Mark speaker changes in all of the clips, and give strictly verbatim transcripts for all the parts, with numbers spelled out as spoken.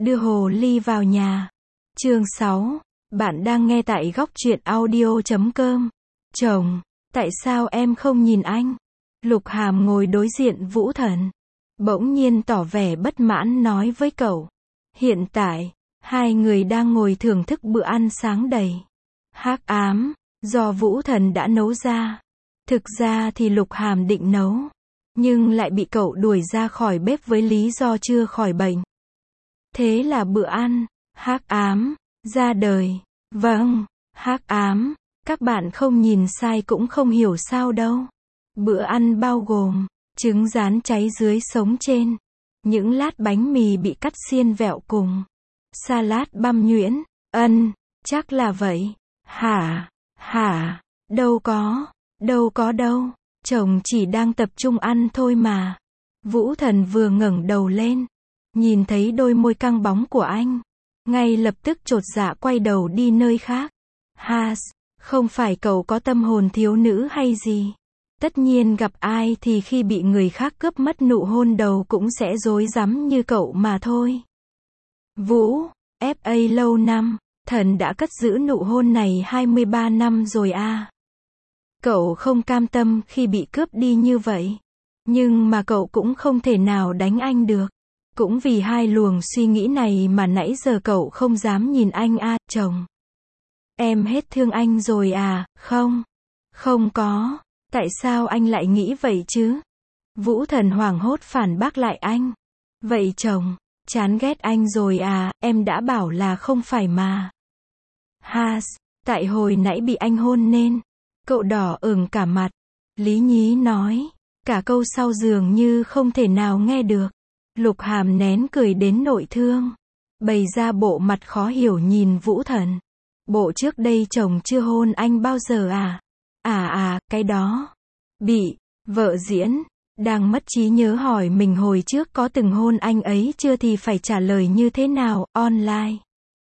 Speaker 1: Đưa hồ ly vào nhà. Chương sáu. Bạn đang nghe tại góc truyện audio chấm com. Chồng, tại sao em không nhìn anh? Lục Hàm ngồi đối diện Vũ Thần. Bỗng nhiên tỏ vẻ bất mãn nói với cậu. Hiện tại, hai người đang ngồi thưởng thức bữa ăn sáng đầy hắc ám, do Vũ Thần đã nấu ra. Thực ra thì Lục Hàm định nấu, nhưng lại bị cậu đuổi ra khỏi bếp với lý do chưa khỏi bệnh. Thế là bữa ăn hắc ám ra đời. Vâng, hắc ám, các bạn không nhìn sai cũng không hiểu sao đâu. Bữa ăn bao gồm trứng rán cháy dưới sống trên, những lát bánh mì bị cắt xiên vẹo cùng salad băm nhuyễn. Ân, chắc là vậy. Hả? Hả? Đâu có, đâu có đâu. Chồng chỉ đang tập trung ăn thôi mà. Vũ Thần vừa ngẩng đầu lên, nhìn thấy đôi môi căng bóng của anh, ngay lập tức chột dạ quay đầu đi nơi khác. Has, không phải cậu có tâm hồn thiếu nữ hay gì? Tất nhiên gặp ai thì khi bị người khác cướp mất nụ hôn đầu cũng sẽ rối rắm như cậu mà thôi. Vũ, ép a lâu năm, Thần đã cất giữ nụ hôn này hai mươi ba năm rồi à. Cậu không cam tâm khi bị cướp đi như vậy. Nhưng mà cậu cũng không thể nào đánh anh được. Cũng vì hai luồng suy nghĩ này mà nãy giờ cậu không dám nhìn anh à, chồng. Em hết thương anh rồi à, không? Không có. Tại sao anh lại nghĩ vậy chứ? Vũ Thần hoảng hốt phản bác lại anh. Vậy chồng, chán ghét anh rồi à, em đã bảo là không phải mà. Has, tại hồi nãy bị anh hôn nên. Cậu đỏ ửng cả mặt. Lý nhí nói. Cả câu sau dường như không thể nào nghe được. Lục Hàm nén cười đến nội thương, bày ra bộ mặt khó hiểu nhìn Vũ Thần. Bộ trước đây chồng chưa hôn anh bao giờ à? À à, cái đó. Bị vợ diễn, đang mất trí nhớ hỏi mình hồi trước có từng hôn anh ấy chưa thì phải trả lời như thế nào, online.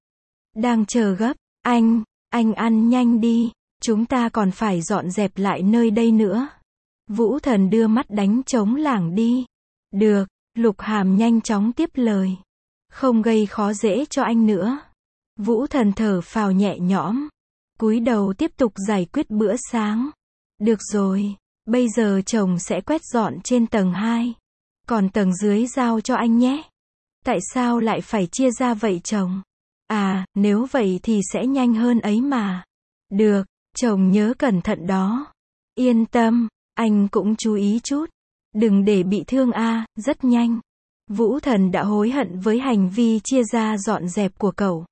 Speaker 1: Đang chờ gấp, anh, anh ăn nhanh đi, chúng ta còn phải dọn dẹp lại nơi đây nữa. Vũ Thần đưa mắt đánh trống lảng đi. Được, Lục Hàm nhanh chóng tiếp lời. Không gây khó dễ cho anh nữa. Vũ Thần thở phào nhẹ nhõm, cúi đầu tiếp tục giải quyết bữa sáng. Được rồi, bây giờ chồng sẽ quét dọn trên tầng hai. Còn tầng dưới giao cho anh nhé. Tại sao lại phải chia ra vậy chồng? À, nếu vậy thì sẽ nhanh hơn ấy mà. Được, chồng nhớ cẩn thận đó. Yên tâm, anh cũng chú ý chút. Đừng để bị thương a, à, rất nhanh. Vũ Thần đã hối hận với hành vi chia ra dọn dẹp của cậu.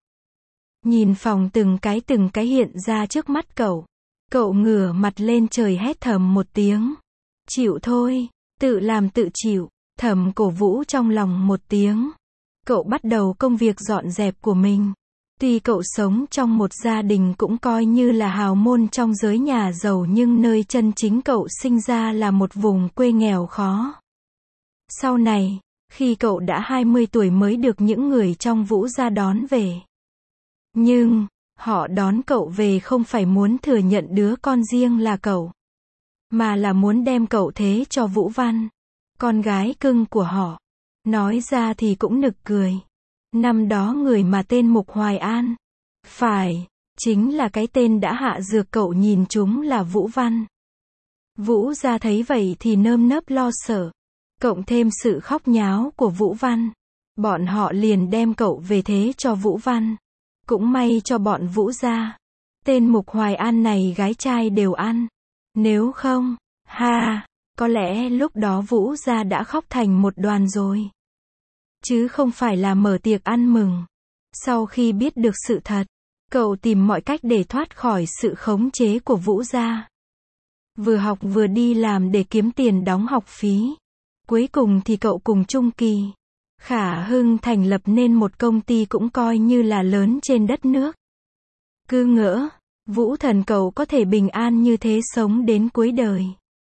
Speaker 1: Nhìn phòng từng cái từng cái hiện ra trước mắt cậu. Cậu ngửa mặt lên trời hét thầm một tiếng. Chịu thôi, tự làm tự chịu, thầm cổ vũ trong lòng một tiếng. Cậu bắt đầu công việc dọn dẹp của mình. Tuy cậu sống trong một gia đình cũng coi như là hào môn trong giới nhà giàu nhưng nơi chân chính cậu sinh ra là một vùng quê nghèo khó. Sau này, khi cậu đã hai mươi tuổi mới được những người trong Vũ gia đón về. Nhưng, họ đón cậu về không phải muốn thừa nhận đứa con riêng là cậu, mà là muốn đem cậu thế cho Vũ Văn, con gái cưng của họ. Nói ra thì cũng nực cười. Năm đó người mà tên Mục Hoài An, phải, chính là cái tên đã hạ dược cậu nhìn chúng là Vũ Văn. Vũ gia thấy vậy thì nơm nớp lo sợ. Cộng thêm sự khóc nháo của Vũ Văn, bọn họ liền đem cậu về thế cho Vũ Văn. Cũng may cho bọn Vũ gia, tên Mục Hoài An này gái trai đều ăn. Nếu không, ha, có lẽ lúc đó Vũ gia đã khóc thành một đoàn rồi. Chứ không phải là mở tiệc ăn mừng. Sau khi biết được sự thật, cậu tìm mọi cách để thoát khỏi sự khống chế của Vũ gia. Vừa học vừa đi làm để kiếm tiền đóng học phí. Cuối cùng thì cậu cùng Trung Kỳ, Khả Hưng thành lập nên một công ty cũng coi như là lớn trên đất nước. Cứ ngỡ, Vũ Thần cậu có thể bình an như thế sống đến cuối đời.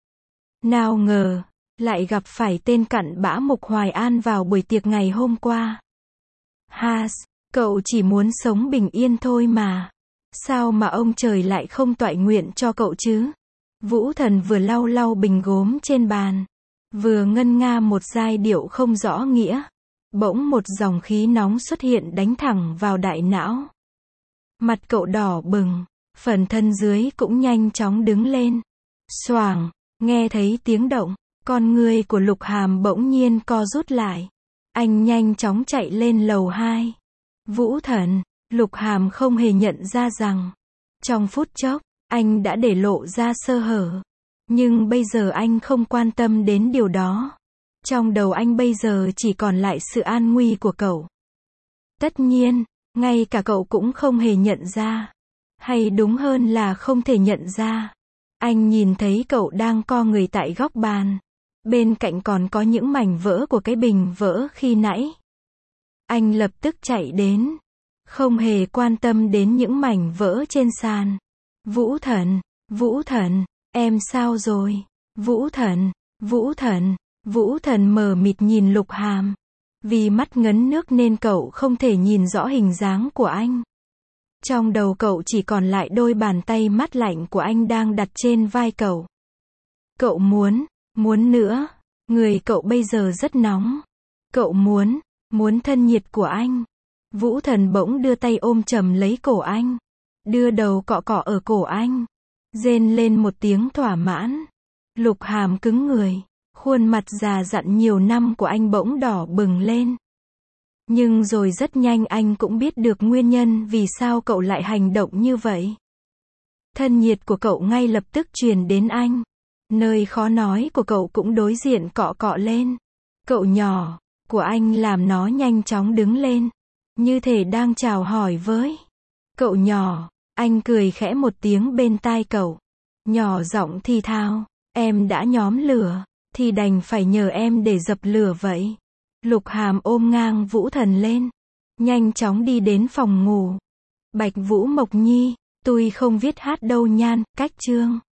Speaker 1: Nào ngờ, lại gặp phải tên cặn bã Mục Hoài An vào buổi tiệc ngày hôm qua. Has, cậu chỉ muốn sống bình yên thôi mà. Sao mà ông trời lại không toại nguyện cho cậu chứ? Vũ Thần vừa lau lau bình gốm trên bàn, vừa ngân nga một giai điệu không rõ nghĩa. Bỗng một dòng khí nóng xuất hiện đánh thẳng vào đại não. Mặt cậu đỏ bừng, phần thân dưới cũng nhanh chóng đứng lên. Xoàng, nghe thấy tiếng động, con người của Lục Hàm bỗng nhiên co rút lại. Anh nhanh chóng chạy lên lầu hai. Vũ Thần, Lục Hàm không hề nhận ra rằng, trong phút chốc, anh đã để lộ ra sơ hở. Nhưng bây giờ anh không quan tâm đến điều đó. Trong đầu anh bây giờ chỉ còn lại sự an nguy của cậu. Tất nhiên, ngay cả cậu cũng không hề nhận ra. Hay đúng hơn là không thể nhận ra. Anh nhìn thấy cậu đang co người tại góc bàn. Bên cạnh còn có những mảnh vỡ của cái bình vỡ khi nãy. Anh lập tức chạy đến. Không hề quan tâm đến những mảnh vỡ trên sàn. Vũ Thần, Vũ Thần, em sao rồi? Vũ Thần, Vũ Thần, Vũ Thần mờ mịt nhìn Lục Hàm. Vì mắt ngấn nước nên cậu không thể nhìn rõ hình dáng của anh. Trong đầu cậu chỉ còn lại đôi bàn tay mát lạnh của anh đang đặt trên vai cậu. Cậu muốn, muốn nữa. Người cậu bây giờ rất nóng. Cậu muốn, muốn thân nhiệt của anh. Vũ Thần bỗng đưa tay ôm chầm lấy cổ anh. Đưa đầu cọ cọ ở cổ anh. Rên lên một tiếng thỏa mãn. Lục Hàm cứng người. Khuôn mặt già dặn nhiều năm của anh bỗng đỏ bừng lên. Nhưng rồi rất nhanh anh cũng biết được nguyên nhân vì sao cậu lại hành động như vậy. Thân nhiệt của cậu ngay lập tức truyền đến anh. Nơi khó nói của cậu cũng đối diện cọ cọ lên. Cậu nhỏ của anh làm nó nhanh chóng đứng lên. Như thể đang chào hỏi với cậu nhỏ. Anh cười khẽ một tiếng bên tai cậu. Nhỏ giọng thì thào. Em đã nhóm lửa. Thì đành phải nhờ em để dập lửa vậy. Lục Hàm ôm ngang Vũ Thần lên. Nhanh chóng đi đến phòng ngủ. Bạch Vũ Mộc Nhi. Tôi không viết hát đâu nhan, cách chương.